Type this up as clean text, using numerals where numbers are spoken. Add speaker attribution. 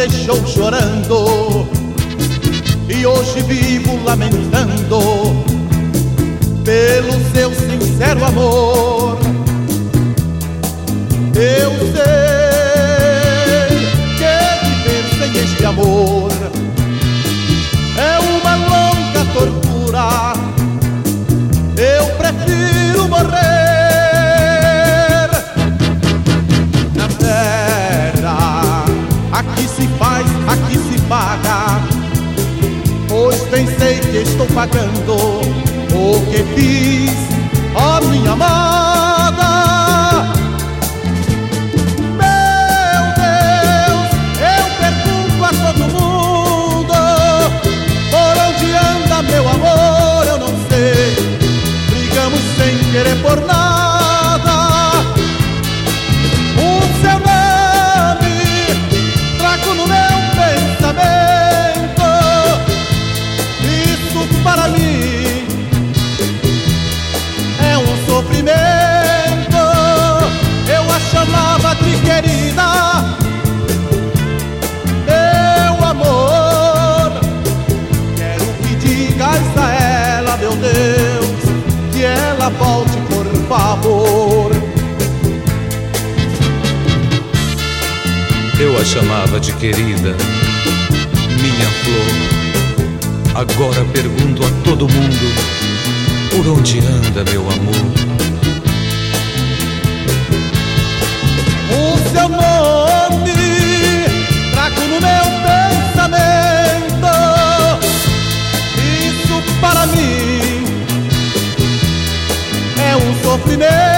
Speaker 1: deixou chorando e hoje vivo lamentando pelo seu sincero amor. Eu sei que viver sem este amor é uma longa tortura. Eu prefiro morrer na terra. Aqui se faz, aqui se paga, pois bem sei que estou pagando o que fiz, ó minha amada. Meu Deus, eu pergunto a todo mundo, por onde anda meu amor, eu não sei. Brigamos sem querer por nada. O seu nome trago no meu pensamento. Isso para mim é um sofrimento. Eu a chamava de querida, meu amor. Quero que digas a ela, meu Deus, que ela volte por favor.
Speaker 2: Eu a chamava de querida, minha flor. Agora pergunto a todo mundo, por onde anda meu amor?
Speaker 1: O seu nome trago no meu pensamento. Isso para mim é um sofrimento.